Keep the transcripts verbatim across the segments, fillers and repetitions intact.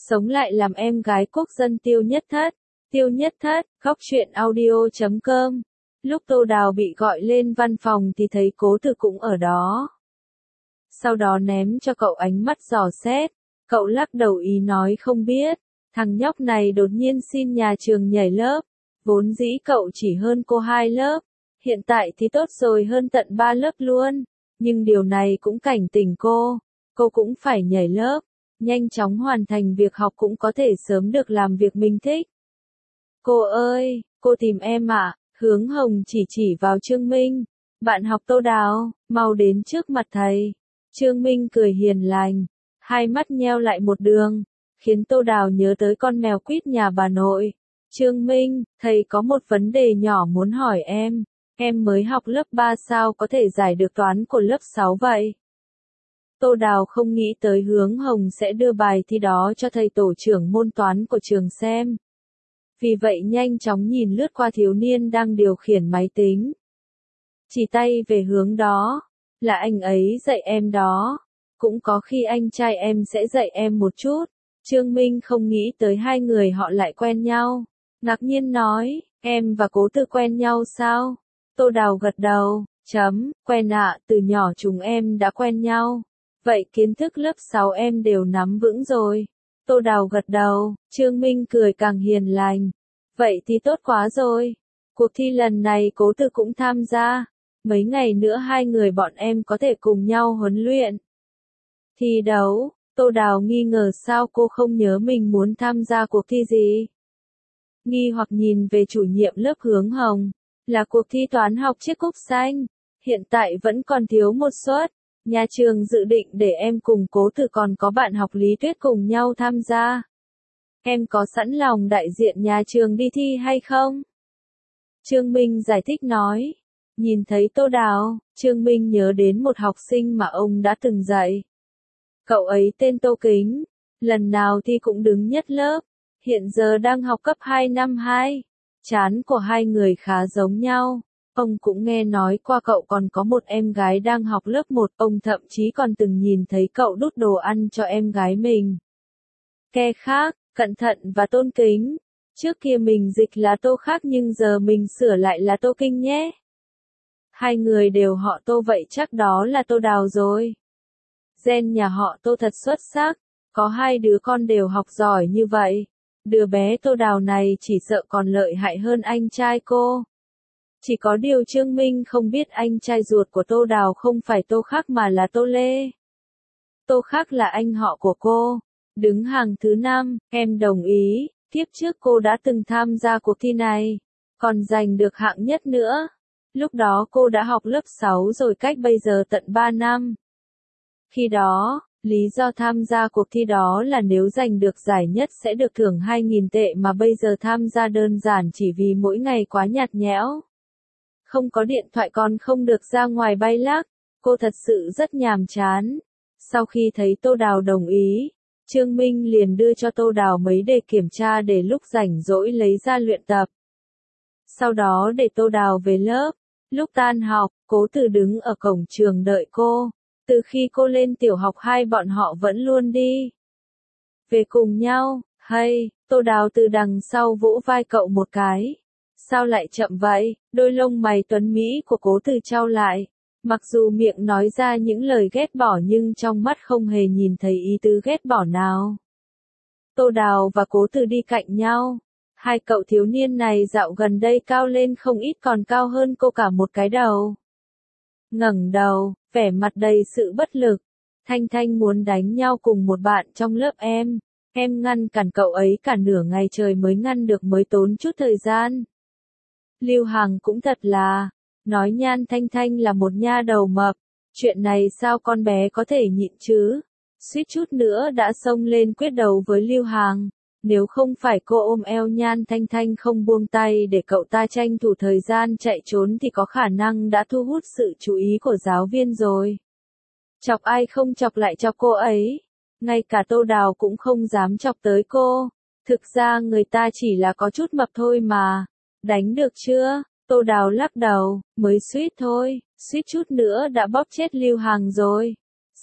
sống lại làm em gái quốc dân Tiêu Nhất Thất. Tiêu Nhất Thất, góc truyện audio chấm com. Lúc Tô Đào bị gọi lên văn phòng thì thấy Cố Từ cũng ở đó. Sau đó ném cho cậu ánh mắt dò xét. Cậu lắc đầu ý nói không biết. Thằng nhóc này đột nhiên xin nhà trường nhảy lớp. Vốn dĩ cậu chỉ hơn cô hai lớp. Hiện tại thì tốt rồi, hơn tận ba lớp luôn. Nhưng điều này cũng cảnh tỉnh cô. Cô cũng phải nhảy lớp. Nhanh chóng hoàn thành việc học cũng có thể sớm được làm việc mình thích. Cô ơi, cô tìm em ạ. Hướng Hồng chỉ chỉ vào Trương Minh. Bạn học Tô Đào, mau đến trước mặt thầy. Trương Minh cười hiền lành. Hai mắt nheo lại một đường. Khiến Tô Đào nhớ tới con mèo quýt nhà bà nội. Trương Minh, thầy có một vấn đề nhỏ muốn hỏi em. Em mới học lớp ba sao có thể giải được toán của lớp sáu vậy? Tô Đào không nghĩ tới Hướng Hồng sẽ đưa bài thi đó cho thầy tổ trưởng môn toán của trường xem. Vì vậy nhanh chóng nhìn lướt qua thiếu niên đang điều khiển máy tính. Chỉ tay về hướng đó. Là anh ấy dạy em đó. Cũng có khi anh trai em sẽ dạy em một chút. Trương Minh không nghĩ tới hai người họ lại quen nhau. Ngạc nhiên nói, em và Cố Từ quen nhau sao? Tô Đào gật đầu, chấm, quen ạ, từ nhỏ chúng em đã quen nhau. Vậy kiến thức lớp sáu em đều nắm vững rồi. Tô Đào gật đầu, Trương Minh cười càng hiền lành. Vậy thì tốt quá rồi. Cuộc thi lần này Cố Từ cũng tham gia. Mấy ngày nữa hai người bọn em có thể cùng nhau huấn luyện. Thi đấu, Tô Đào nghi ngờ sao cô không nhớ mình muốn tham gia cuộc thi gì. Nghi hoặc nhìn về chủ nhiệm lớp Hướng Hồng. Là cuộc thi toán học chiếc cúp xanh. Hiện tại vẫn còn thiếu một suất. Nhà trường dự định để em cùng Cố Từ còn có bạn học Lý Tuyết cùng nhau tham gia. Em có sẵn lòng đại diện nhà trường đi thi hay không? Trương Minh giải thích nói. Nhìn thấy Tô Đào, Trương Minh nhớ đến một học sinh mà ông đã từng dạy. Cậu ấy tên Tô Kính. Lần nào thi cũng đứng nhất lớp. Hiện giờ đang học cấp hai năm hai. Trán của hai người khá giống nhau. Ông cũng nghe nói qua cậu còn có một em gái đang học lớp một. Ông thậm chí còn từng nhìn thấy cậu đút đồ ăn cho em gái mình. Ke khác, cẩn thận và tôn kính. Trước kia mình dịch là Tô khác nhưng giờ mình sửa lại là Tô Kinh nhé. Hai người đều họ Tô vậy chắc đó là Tô Đào rồi. Gen nhà họ Tô thật xuất sắc. Có hai đứa con đều học giỏi như vậy. Đứa bé Tô Đào này chỉ sợ còn lợi hại hơn anh trai cô. Chỉ có điều Trương Minh không biết anh trai ruột của Tô Đào không phải Tô Khắc mà là Tô Lê. Tô Khắc là anh họ của cô. Đứng hàng thứ năm, em đồng ý, tiếp trước cô đã từng tham gia cuộc thi này. Còn giành được hạng nhất nữa. Lúc đó cô đã học lớp sáu rồi cách bây giờ tận ba năm. Khi đó, lý do tham gia cuộc thi đó là nếu giành được giải nhất sẽ được thưởng hai nghìn tệ mà bây giờ tham gia đơn giản chỉ vì mỗi ngày quá nhạt nhẽo. Không có điện thoại còn không được ra ngoài bay lác, cô thật sự rất nhàm chán. Sau khi thấy Tô Đào đồng ý, Trương Minh liền đưa cho Tô Đào mấy đề kiểm tra để lúc rảnh rỗi lấy ra luyện tập. Sau đó để Tô Đào về lớp, lúc tan học, Cố Từ đứng ở cổng trường đợi cô. Từ khi cô lên tiểu học hai bọn họ vẫn luôn đi về cùng nhau. Hay, Tô Đào từ đằng sau vỗ vai cậu một cái. Sao lại chậm vậy? Đôi lông mày tuấn mỹ của Cố Từ chau lại. Mặc dù miệng nói ra những lời ghét bỏ nhưng trong mắt không hề nhìn thấy ý tứ ghét bỏ nào. Tô Đào và Cố Từ đi cạnh nhau. Hai cậu thiếu niên này dạo gần đây cao lên không ít, còn cao hơn cô cả một cái đầu. Ngẩng đầu, vẻ mặt đầy sự bất lực. Thanh Thanh muốn đánh nhau cùng một bạn trong lớp em. Em ngăn cản cậu ấy cả nửa ngày trời mới ngăn được, mới tốn chút thời gian. Lưu Hằng cũng thật là, nói Nhan Thanh Thanh là một nha đầu mập. Chuyện này sao con bé có thể nhịn chứ? Suýt chút nữa đã xông lên quyết đấu với Lưu Hằng. Nếu không phải cô ôm eo Nhan Thanh Thanh không buông tay để cậu ta tranh thủ thời gian chạy trốn thì có khả năng đã thu hút sự chú ý của giáo viên rồi. Chọc ai không chọc lại chọc cô ấy. Ngay cả Tô Đào cũng không dám chọc tới cô. Thực ra người ta chỉ là có chút mập thôi mà. Đánh được chưa? Tô Đào lắc đầu, mới suýt thôi, suýt chút nữa đã bóp chết Lưu Hằng rồi.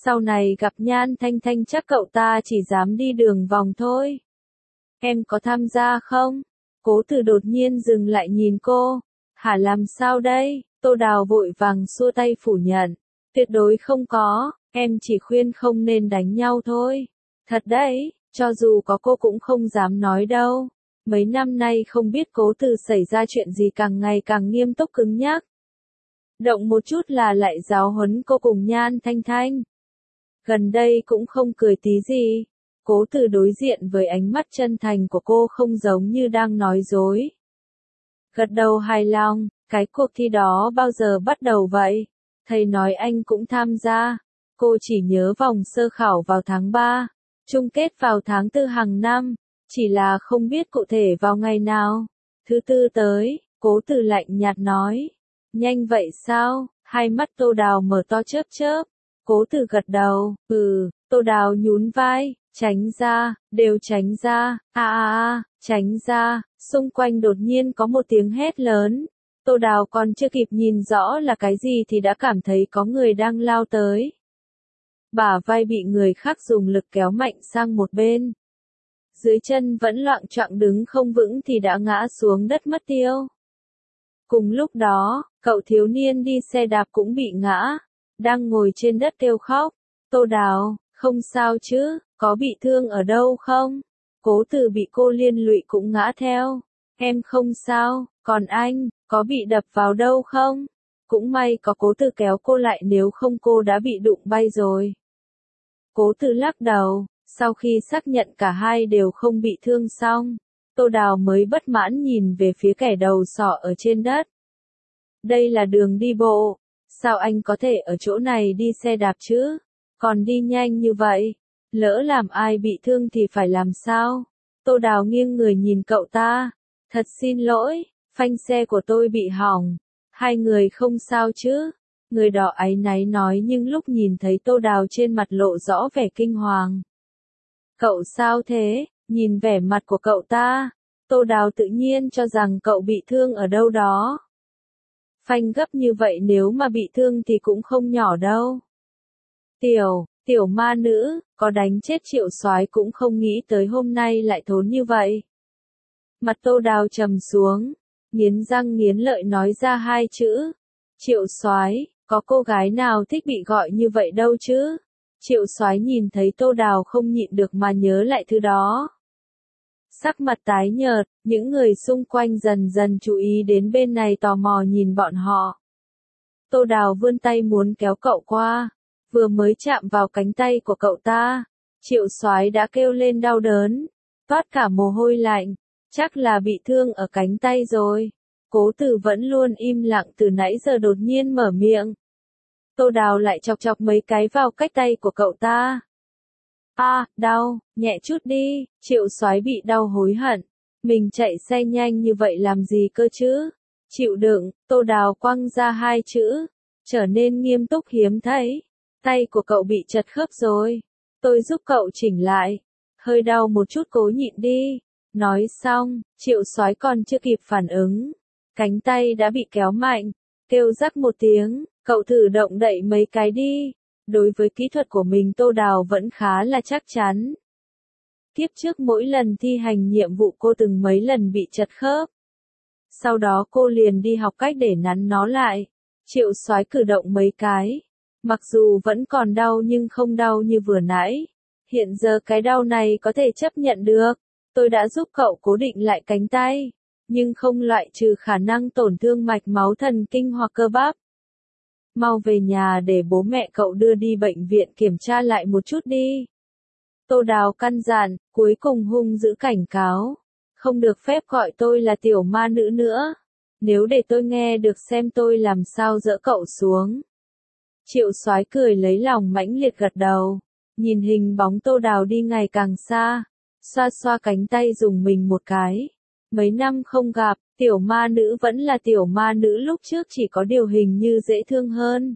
Sau này gặp Nhan Thanh Thanh chắc cậu ta chỉ dám đi đường vòng thôi. Em có tham gia không? Cố Tử đột nhiên dừng lại nhìn cô. Hả, làm sao đây? Tô Đào vội vàng xua tay phủ nhận. Tuyệt đối không có, em chỉ khuyên không nên đánh nhau thôi. Thật đấy, cho dù có cô cũng không dám nói đâu. Mấy năm nay không biết Cố Tử xảy ra chuyện gì càng ngày càng nghiêm túc cứng nhắc. Động một chút là lại giáo huấn cô cùng Nhan Thanh Thanh. Gần đây cũng không cười tí gì. Cố Tử đối diện với ánh mắt chân thành của cô không giống như đang nói dối. Gật đầu hài lòng, cái cuộc thi đó bao giờ bắt đầu vậy? Thầy nói anh cũng tham gia. Cô chỉ nhớ vòng sơ khảo vào tháng ba, chung kết vào tháng tư hàng năm, chỉ là không biết cụ thể vào ngày nào. Thứ tư tới, Cố Tử lạnh nhạt nói. Nhanh vậy sao? Hai mắt Tô Đào mở to chớp chớp. Cố Tử gật đầu, ừ, Tô Đào nhún vai, tránh ra, đều tránh ra, a a a, tránh ra, xung quanh đột nhiên có một tiếng hét lớn. Tô Đào còn chưa kịp nhìn rõ là cái gì thì đã cảm thấy có người đang lao tới. Bả vai bị người khác dùng lực kéo mạnh sang một bên. Dưới chân vẫn loạng choạng đứng không vững thì đã ngã xuống đất mất tiêu. Cùng lúc đó, cậu thiếu niên đi xe đạp cũng bị ngã, đang ngồi trên đất kêu khóc. Tô Đào, không sao chứ, có bị thương ở đâu không? Cố Tử bị cô liên lụy cũng ngã theo. Em không sao, còn anh, có bị đập vào đâu không? Cũng may có Cố Tử kéo cô lại, nếu không cô đã bị đụng bay rồi. Cố Tử lắc đầu, sau khi xác nhận cả hai đều không bị thương xong, Tô Đào mới bất mãn nhìn về phía kẻ đầu sỏ ở trên đất. Đây là đường đi bộ, sao anh có thể ở chỗ này đi xe đạp chứ? Còn đi nhanh như vậy, lỡ làm ai bị thương thì phải làm sao? Tô Đào nghiêng người nhìn cậu ta. Thật xin lỗi, phanh xe của tôi bị hỏng. Hai người không sao chứ? Người đó áy náy nói, nhưng lúc nhìn thấy Tô Đào trên mặt lộ rõ vẻ kinh hoàng. Cậu sao thế? Nhìn vẻ mặt của cậu ta, Tô Đào tự nhiên cho rằng cậu bị thương ở đâu đó. Phanh gấp như vậy nếu mà bị thương thì cũng không nhỏ đâu. Tiểu, tiểu ma nữ, có đánh chết Triệu Soái cũng không nghĩ tới hôm nay lại thốn như vậy. Mặt Tô Đào trầm xuống, nghiến răng nghiến lợi nói ra hai chữ. Triệu Soái, có cô gái nào thích bị gọi như vậy đâu chứ? Triệu Soái nhìn thấy Tô Đào không nhịn được mà nhớ lại thứ đó. Sắc mặt tái nhợt, những người xung quanh dần dần chú ý đến bên này, tò mò nhìn bọn họ. Tô Đào vươn tay muốn kéo cậu qua, vừa mới chạm vào cánh tay của cậu ta, Triệu Soái đã kêu lên đau đớn, toát cả mồ hôi lạnh, chắc là bị thương ở cánh tay rồi. Cố Tử vẫn luôn im lặng từ nãy giờ đột nhiên mở miệng. Tô Đào lại chọc chọc mấy cái vào cách tay của cậu ta. A, à, đau, nhẹ chút đi. Triệu Soái bị đau hối hận. Mình chạy xe nhanh như vậy làm gì cơ chứ? Chịu đựng. Tô Đào quăng ra hai chữ, trở nên nghiêm túc hiếm thấy. Tay của cậu bị chật khớp rồi. Tôi giúp cậu chỉnh lại. Hơi đau một chút, cố nhịn đi. Nói xong, Triệu Soái còn chưa kịp phản ứng, cánh tay đã bị kéo mạnh, kêu rắc một tiếng. Cậu thử động đậy mấy cái đi. Đối với kỹ thuật của mình Tô Đào vẫn khá là chắc chắn. Kiếp trước mỗi lần thi hành nhiệm vụ cô từng mấy lần bị chật khớp. Sau đó cô liền đi học cách để nắn nó lại. Triệu Soái cử động mấy cái. Mặc dù vẫn còn đau nhưng không đau như vừa nãy. Hiện giờ cái đau này có thể chấp nhận được. Tôi đã giúp cậu cố định lại cánh tay, nhưng không loại trừ khả năng tổn thương mạch máu thần kinh hoặc cơ bắp. Mau về nhà để bố mẹ cậu đưa đi bệnh viện kiểm tra lại một chút đi. Tô Đào căn dặn, cuối cùng hung dữ cảnh cáo. Không được phép gọi tôi là tiểu ma nữ nữa. Nếu để tôi nghe được xem tôi làm sao dỡ cậu xuống. Triệu Soái cười lấy lòng mãnh liệt gật đầu. Nhìn hình bóng Tô Đào đi ngày càng xa. Xoa xoa cánh tay dùng mình một cái. Mấy năm không gặp, tiểu ma nữ vẫn là tiểu ma nữ lúc trước, chỉ có điều hình như dễ thương hơn.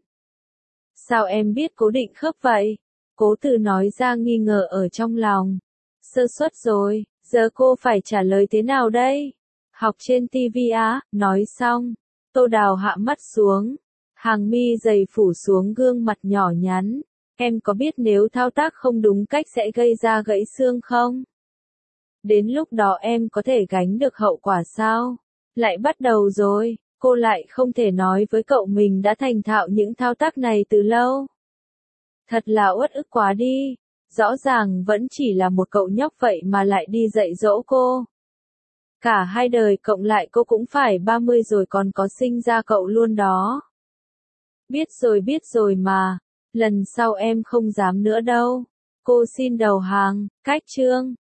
Sao em biết cố định khớp vậy? Cố Tử nói ra nghi ngờ ở trong lòng. Sơ suất rồi, giờ cô phải trả lời thế nào đây? Học trên ti vi á. Nói xong, Tô Đào hạ mắt xuống, hàng mi dày phủ xuống gương mặt nhỏ nhắn, Em có biết nếu thao tác không đúng cách sẽ gây ra gãy xương không? Đến lúc đó em có thể gánh được hậu quả sao? Lại bắt đầu rồi, cô lại không thể nói với cậu mình đã thành thạo những thao tác này từ lâu. Thật là uất ức quá đi, rõ ràng vẫn chỉ là một cậu nhóc vậy mà lại đi dạy dỗ cô. Cả hai đời cộng lại cô cũng phải ba mươi rồi còn có sinh ra cậu luôn đó. Biết rồi biết rồi mà, lần sau em không dám nữa đâu. Cô xin đầu hàng, cách chương.